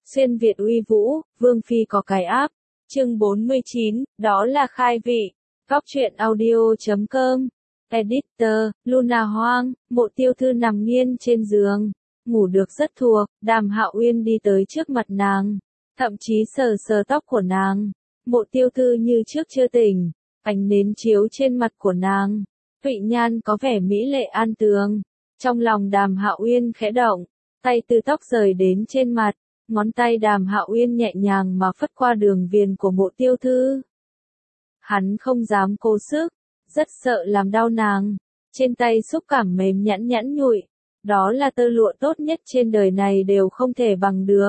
Xuyên Việt uy vũ, Vương Phi có cái áp. Chương 49, đó là khai vị. Góc truyện audio.com. Editor, Luna Hoang, Mộ Tiêu Thư nằm nghiêng trên giường, ngủ được rất thuộc. Đàm Hạo Uyên đi tới trước mặt nàng, thậm chí sờ sờ tóc của nàng. Mộ Tiêu Thư như trước chưa tỉnh, ánh nến chiếu trên mặt của nàng, thụy nhan có vẻ mỹ lệ an tường. Trong lòng Đàm Hạo Uyên khẽ động, tay từ tóc rời đến trên mặt, ngón tay Đàm Hạo Uyên nhẹ nhàng mà phất qua đường viền của Mộ Tiêu Thư. Hắn không dám cố sức, rất sợ làm đau nàng. Trên tay xúc cảm mềm nhẵn nhẵn nhụi, đó là tơ lụa tốt nhất trên đời này đều không thể bằng được.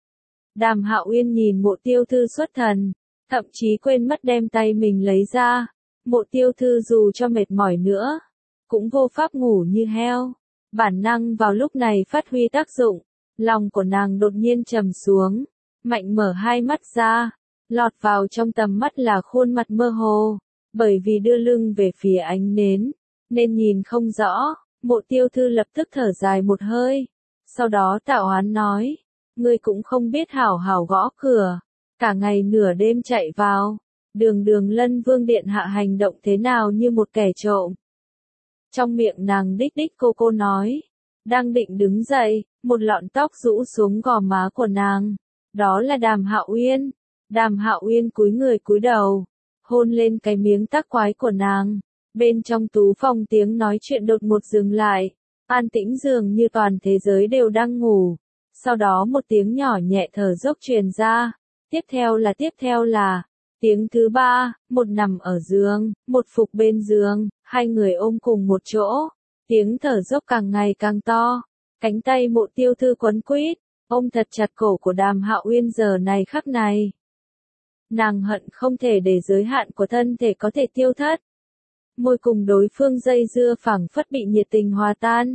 Đàm Hạo Uyên nhìn Mộ Tiêu Thư xuất thần, thậm chí quên mất đem tay mình lấy ra. Mộ Tiêu Thư dù cho mệt mỏi nữa, cũng vô pháp ngủ như heo. Bản năng vào lúc này phát huy tác dụng, lòng của nàng đột nhiên trầm xuống, mạnh mở hai mắt ra, lọt vào trong tầm mắt là khuôn mặt mơ hồ, bởi vì đưa lưng về phía ánh nến, nên nhìn không rõ. Mộ Tiêu Thư lập tức thở dài một hơi, sau đó tạo oán nói, ngươi cũng không biết hảo hảo gõ cửa, cả ngày nửa đêm chạy vào, đường đường Lân Vương điện hạ hành động thế nào như một kẻ trộm. Trong miệng nàng đích đích cô nói, đang định đứng dậy, một lọn tóc rũ xuống gò má của nàng, đó là Đàm Hạo Uyên. Đàm Hạo Uyên cúi người cúi đầu, hôn lên cái miếng tắc quái của nàng. Bên trong tú phòng tiếng nói chuyện đột ngột dừng lại, an tĩnh dường như toàn thế giới đều đang ngủ. Sau đó một tiếng nhỏ nhẹ thở dốc truyền ra, tiếp theo là, tiếng thứ ba, một nằm ở giường, một phục bên giường, hai người ôm cùng một chỗ. Tiếng thở dốc càng ngày càng to, cánh tay Mộ Tiêu Thư quấn quýt, ôm thật chặt cổ của Đàm Hạo Uyên giờ này khắc này. Nàng hận không thể để giới hạn của thân thể có thể tiêu thất. Môi cùng đối phương dây dưa phảng phất bị nhiệt tình hòa tan.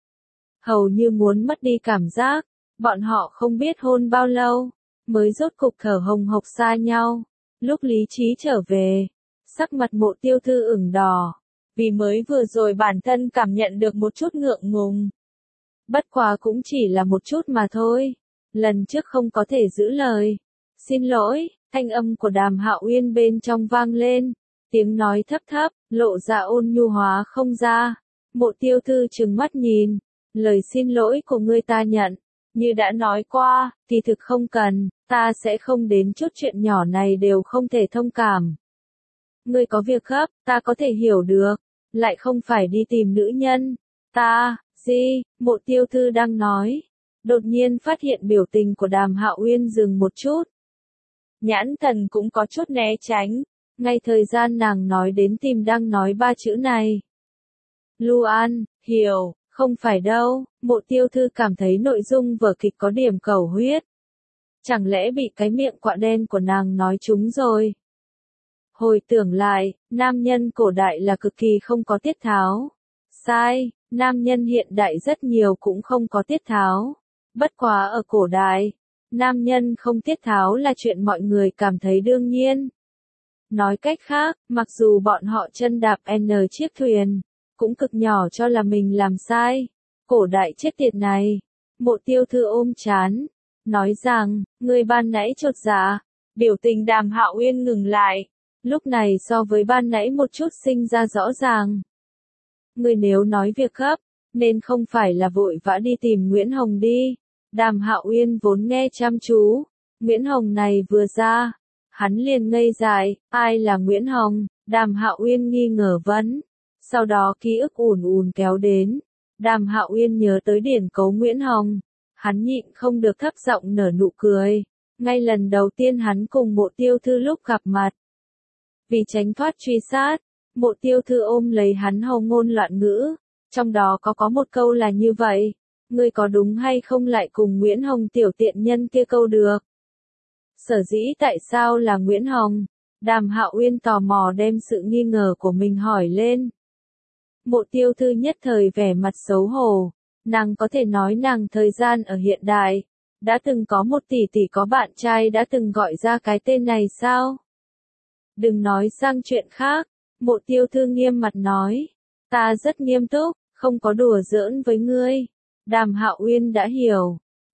Hầu như muốn mất đi cảm giác, bọn họ không biết hôn bao lâu, mới rốt cục thở hồng hộc xa nhau. Lúc lý trí trở về, sắc mặt Mộ Tiêu Thư ửng đỏ, vì mới vừa rồi bản thân cảm nhận được một chút ngượng ngùng. Bất quá cũng chỉ là một chút mà thôi, lần trước không có thể giữ lời. Xin lỗi, thanh âm của Đàm Hạo Uyên bên trong vang lên, tiếng nói thấp thấp, lộ ra ôn nhu hóa không ra. Mộ Tiêu Thư trừng mắt nhìn, lời xin lỗi của ngươi ta nhận, như đã nói qua, thì thực không cần, ta sẽ không đến chút chuyện nhỏ này đều không thể thông cảm. Ngươi có việc gấp, ta có thể hiểu được, lại không phải đi tìm nữ nhân. Mộ Tiêu Thư đang nói, đột nhiên phát hiện biểu tình của Đàm Hạo Uyên dừng một chút. Nhãn thần cũng có chút né tránh, ngay thời gian nàng nói đến tìm đang nói ba chữ này. Luan, hiểu, không phải đâu. Mộ Tiêu Thư cảm thấy nội dung vở kịch có điểm cầu huyết. Chẳng lẽ bị cái miệng quạ đen của nàng nói trúng rồi? Hồi tưởng lại, nam nhân cổ đại là cực kỳ không có tiết tháo. Sai, nam nhân hiện đại rất nhiều cũng không có tiết tháo. Bất quá ở cổ đại, nam nhân không tiết tháo là chuyện mọi người cảm thấy đương nhiên. Nói cách khác, mặc dù bọn họ chân đạp chiếc thuyền, cũng cực nhỏ cho là mình làm sai. Cổ đại chết tiệt này. Mộ Tiêu Thư ôm chán, nói rằng, người ban nãy chột dạ. Biểu tình Đàm Hạo Uyên ngừng lại, lúc này so với ban nãy một chút sinh ra rõ ràng. Người nếu nói việc gấp, nên không phải là vội vã đi tìm Nguyễn Hồng đi. Đàm Hạo Uyên vốn nghe chăm chú, Nguyễn Hồng này vừa ra, hắn liền ngây dại, ai là Nguyễn Hồng? Đàm Hạo Uyên nghi ngờ vấn. Sau đó ký ức ùn ùn kéo đến, Đàm Hạo Uyên nhớ tới điển cấu Nguyễn Hồng, hắn nhịn không được thấp giọng nở nụ cười. Ngay lần đầu tiên hắn cùng Mộ Tiêu Thư lúc gặp mặt, vì tránh thoát truy sát, Mộ Tiêu Thư ôm lấy hắn hầu ngôn loạn ngữ, trong đó có một câu là như vậy, ngươi có đúng hay không lại cùng Nguyễn Hồng tiểu tiện nhân kia câu được. Sở dĩ tại sao là Nguyễn Hồng? Đàm Hạo Uyên tò mò đem sự nghi ngờ của mình hỏi lên. Mộ Tiêu Thư nhất thời vẻ mặt xấu hổ, nàng có thể nói nàng thời gian ở hiện đại, đã từng có một tỷ tỷ có bạn trai đã từng gọi ra cái tên này sao? Đừng nói sang chuyện khác, Mộ Tiêu Thư nghiêm mặt nói, ta rất nghiêm túc, không có đùa giỡn với ngươi. Đàm Hạo Uyên đã hiểu,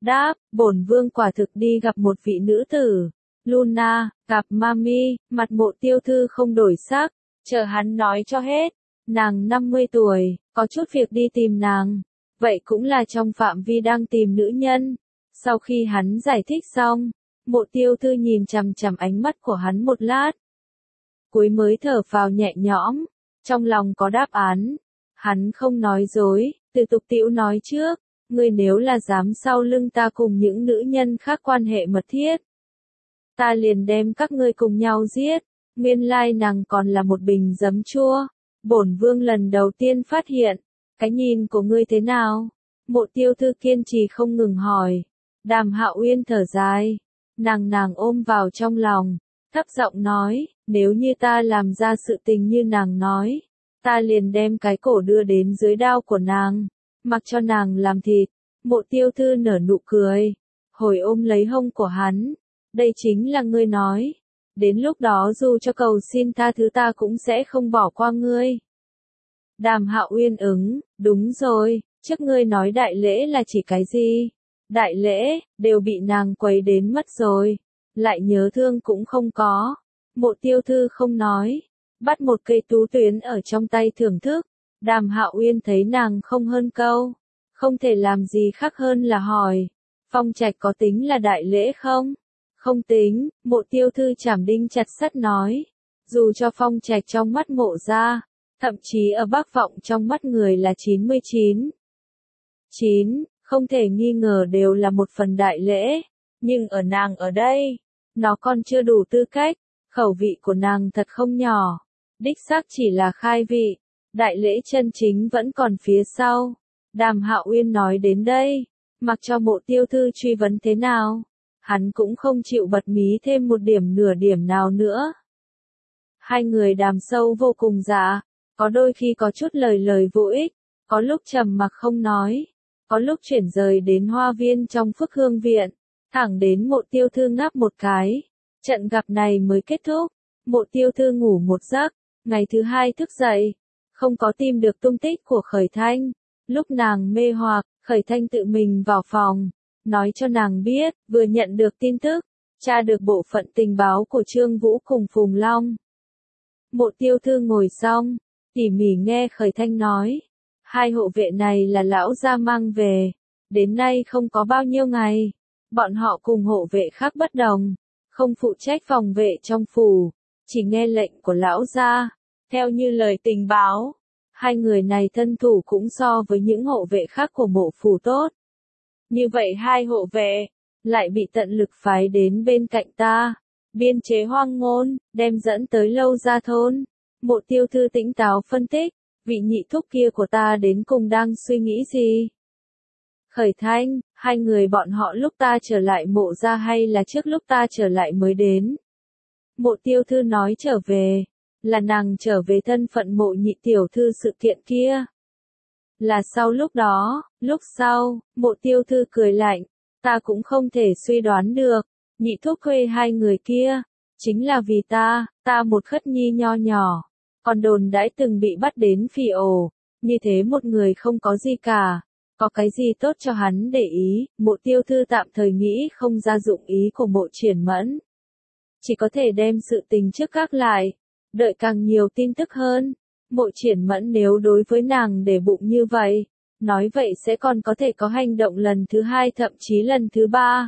đáp, bổn vương quả thực đi gặp một vị nữ tử. Luna, gặp Mami, mặt Mộ Tiêu Thư không đổi sắc, chờ hắn nói cho hết. Nàng 50 tuổi, có chút việc đi tìm nàng. Vậy cũng là trong phạm vi đang tìm nữ nhân. Sau khi hắn giải thích xong, Mộ Tiêu Thư nhìn chằm chằm ánh mắt của hắn một lát. Cuối mới thở phào nhẹ nhõm, trong lòng có đáp án. Hắn không nói dối, từ tục tĩu nói trước, ngươi nếu là dám sau lưng ta cùng những nữ nhân khác quan hệ mật thiết, ta liền đem các ngươi cùng nhau giết. Nguyên lai nàng còn là một bình giấm chua. Bổn vương lần đầu tiên phát hiện, cái nhìn của ngươi thế nào? Mộ Tiêu Thư kiên trì không ngừng hỏi. Đàm Hạo Uyên thở dài, nàng ôm vào trong lòng, thấp giọng nói, nếu như ta làm ra sự tình như nàng nói, ta liền đem cái cổ đưa đến dưới đao của nàng, mặc cho nàng làm thịt. Mộ Tiêu Thư nở nụ cười, hồi ôm lấy hông của hắn, đây chính là ngươi nói, đến lúc đó dù cho cầu xin tha thứ ta cũng sẽ không bỏ qua ngươi. Đàm Hạo Uyên ứng, đúng rồi, trước ngươi nói đại lễ là chỉ cái gì? Đại lễ, đều bị nàng quấy đến mất rồi, lại nhớ thương cũng không có. Mộ Tiêu Thư không nói, bắt một cây tú tuyến ở trong tay thưởng thức. Đàm Hạo Uyên thấy nàng không hơn câu, không thể làm gì khác hơn là hỏi, phong trạch có tính là đại lễ không? Không tính. Mộ Tiêu Thư chảm đinh chặt sắt nói, dù cho phong trạch trong mắt Mộ gia, thậm chí ở Bắc Vọng trong mắt người là 99. Không thể nghi ngờ đều là một phần đại lễ, nhưng ở nàng ở đây, nó còn chưa đủ tư cách, khẩu vị của nàng thật không nhỏ, đích xác chỉ là khai vị, đại lễ chân chính vẫn còn phía sau. Đàm Hạo Uyên nói đến đây, mặc cho Mộ Tiêu Thư truy vấn thế nào, hắn cũng không chịu bật mí thêm một điểm nửa điểm nào nữa. Hai người đàm sâu vô cùng dạ, có đôi khi có chút lời vô ích, có lúc trầm mặc không nói, có lúc chuyển rời đến hoa viên trong Phước Hương Viện, thẳng đến Mộ Tiêu Thư ngáp một cái. Trận gặp này mới kết thúc, Mộ Tiêu Thư ngủ một giấc, ngày thứ hai thức dậy, không có tìm được tung tích của Khởi Thanh. Lúc nàng mê hoặc, Khởi Thanh tự mình vào phòng, nói cho nàng biết, vừa nhận được tin tức, tra được bộ phận tình báo của Trương Vũ cùng Phùng Long. Mộ Tiêu Thư ngồi xong, tỉ mỉ nghe Khởi Thanh nói, hai hộ vệ này là lão gia mang về, đến nay không có bao nhiêu ngày, bọn họ cùng hộ vệ khác bất đồng, không phụ trách phòng vệ trong phủ, chỉ nghe lệnh của lão gia. Theo như lời tình báo, hai người này thân thủ cũng so với những hộ vệ khác của Mộ phủ tốt. Như vậy hai hộ vệ lại bị tận lực phái đến bên cạnh ta, biên chế hoang ngôn, đem dẫn tới Lâu Gia thôn. Mộ Tiêu Thư tỉnh táo phân tích, vị nhị thúc kia của ta đến cùng đang suy nghĩ gì? Khởi Thanh, hai người bọn họ lúc ta trở lại Mộ gia hay là trước lúc ta trở lại mới đến? Mộ Tiêu Thư nói trở về, là nàng trở về thân phận Mộ nhị tiểu thư sự kiện kia. Là sau lúc đó, lúc sau, Mộ Tiêu Thư cười lạnh, ta cũng không thể suy đoán được, nhị thúc thuê hai người kia, chính là vì ta một khất nhi nho nhỏ, còn đồn đãi từng bị bắt đến phỉ ổ, như thế một người không có gì cả, có cái gì tốt cho hắn để ý. Mộ Tiêu Thư tạm thời nghĩ không ra dụng ý của Mộ Triển Mẫn, chỉ có thể đem sự tình trước gác lại, đợi càng nhiều tin tức hơn. Mộ Triển Mẫn nếu đối với nàng để bụng như vậy, nói vậy sẽ còn có thể có hành động lần thứ hai thậm chí lần thứ ba.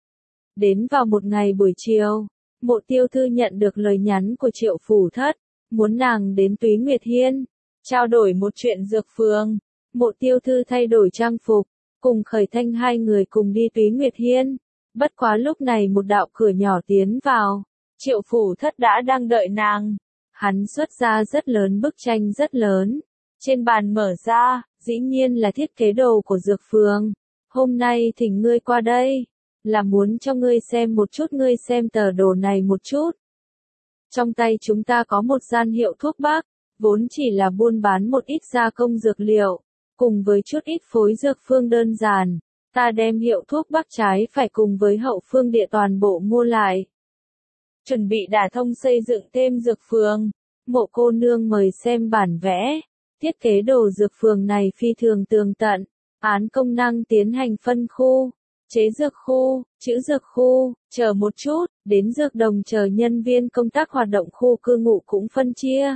Đến vào một ngày buổi chiều, Mộ Tiêu Thư nhận được lời nhắn của Triệu Phủ Thất, muốn nàng đến Túy Nguyệt Hiên, trao đổi một chuyện dược phường. Mộ Tiêu Thư thay đổi trang phục, cùng Khởi Thanh hai người cùng đi Túy Nguyệt Hiên. Bất quá lúc này một đạo cửa nhỏ tiến vào, Triệu Phủ Thất đã đang đợi nàng. Hắn xuất ra rất lớn bức tranh rất lớn, trên bàn mở ra, dĩ nhiên là thiết kế đồ của dược phường. Hôm nay thỉnh ngươi qua đây, là muốn cho ngươi xem một chút, ngươi xem tờ đồ này một chút. Trong tay chúng ta có một gian hiệu thuốc bắc, vốn chỉ là buôn bán một ít gia công dược liệu, cùng với chút ít phối dược phương đơn giản. Ta đem hiệu thuốc bắc trái phải cùng với hậu phương địa toàn bộ mua lại. Chuẩn bị đả thông xây dựng thêm dược phường. Mộ cô nương mời xem bản vẽ. Thiết kế đồ dược phường này phi thường tường tận, án công năng tiến hành phân khu, chế dược khu, trữ dược khu, chờ một chút, đến dược đồng chờ nhân viên công tác hoạt động khu cư ngụ cũng phân chia.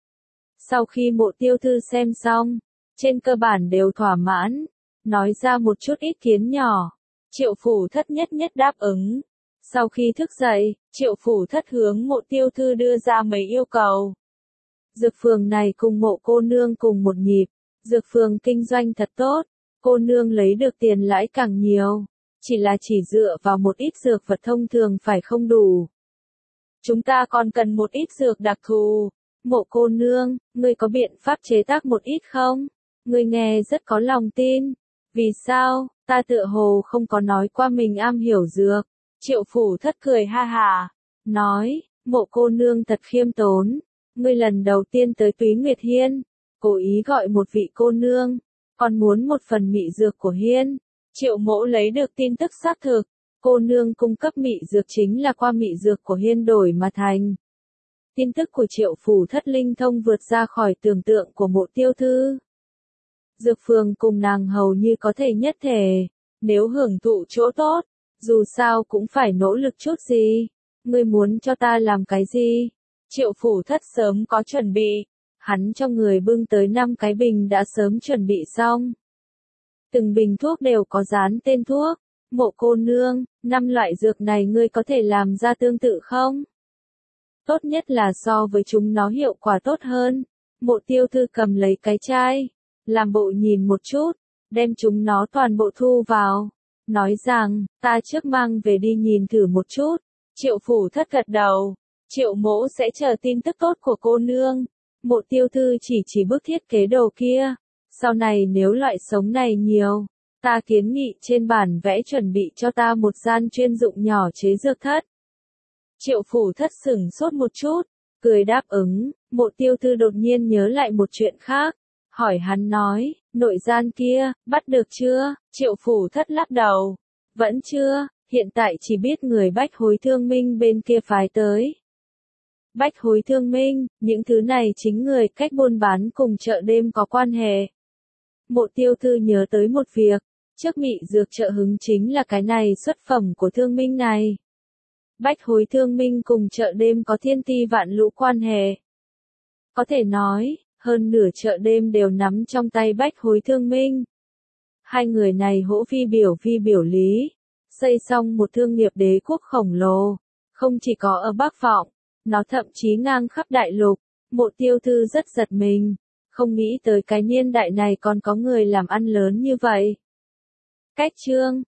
Sau khi Mộ Tiêu Thư xem xong, trên cơ bản đều thỏa mãn, nói ra một chút ý kiến nhỏ. Triệu Phủ Thất nhất nhất đáp ứng. Sau khi thức dậy, Triệu Phủ Thất hướng Mộ Tiêu Thư đưa ra mấy yêu cầu. Dược phường này cùng Mộ cô nương cùng một nhịp, dược phường kinh doanh thật tốt, cô nương lấy được tiền lãi càng nhiều, chỉ là chỉ dựa vào một ít dược vật thông thường phải không đủ. Chúng ta còn cần một ít dược đặc thù. Mộ cô nương, ngươi có biện pháp chế tác một ít không? Ngươi nghe rất có lòng tin. Vì sao, ta tựa hồ không có nói qua mình am hiểu dược. Triệu Phủ Thất cười ha hà, nói, Mộ cô nương thật khiêm tốn. Ngươi lần đầu tiên tới Túy Nguyệt Hiên, cố ý gọi một vị cô nương, còn muốn một phần mị dược của Hiên. Triệu Mỗ lấy được tin tức xác thực, cô nương cung cấp mị dược chính là qua mị dược của Hiên đổi mà thành. Tin tức của Triệu Phủ Thất linh thông vượt ra khỏi tưởng tượng của Mộ Tiêu Thư. Dược phường cùng nàng hầu như có thể nhất thể, nếu hưởng thụ chỗ tốt, dù sao cũng phải nỗ lực chút gì. Ngươi muốn cho ta làm cái gì? Triệu Phủ Thất sớm có chuẩn bị, hắn cho người bưng tới 5 cái bình đã sớm chuẩn bị xong. Từng bình thuốc đều có dán tên thuốc. Mộ cô nương, 5 loại dược này ngươi có thể làm ra tương tự không? Tốt nhất là so với chúng nó hiệu quả tốt hơn. Mộ Tiêu Thư cầm lấy cái chai, làm bộ nhìn một chút, đem chúng nó toàn bộ thu vào. Nói rằng, ta trước mang về đi nhìn thử một chút. Triệu Phủ Thất gật đầu. Triệu Mỗ sẽ chờ tin tức tốt của cô nương. Mộ Tiêu Thư chỉ bước thiết kế đồ kia. Sau này nếu loại sống này nhiều, ta kiến nghị trên bản vẽ chuẩn bị cho ta một gian chuyên dụng nhỏ chế dược thất. Triệu Phủ Thất sửng sốt một chút, cười đáp ứng. Mộ Tiêu Thư đột nhiên nhớ lại một chuyện khác, hỏi hắn nói, nội gian kia, bắt được chưa? Triệu Phủ Thất lắc đầu, vẫn chưa, hiện tại chỉ biết người Bách Hối Thương Minh bên kia phái tới. Bách Hối Thương Minh, những thứ này chính người cách buôn bán cùng chợ đêm có quan hệ. Mộ Tiêu Thư nhớ tới một việc, trước mị dược chợ hứng chính là cái này xuất phẩm của Thương Minh này. Bách Hối Thương Minh cùng chợ đêm có thiên ti vạn lũ quan hệ. Có thể nói, hơn nửa chợ đêm đều nắm trong tay Bách Hối Thương Minh. Hai người này hỗ vi biểu lý, xây xong một thương nghiệp đế quốc khổng lồ, không chỉ có ở Bắc Vọng, nó thậm chí ngang khắp đại lục. Mộ Tiêu Thư rất giật mình, không nghĩ tới cái niên đại này còn có người làm ăn lớn như vậy. Cách chương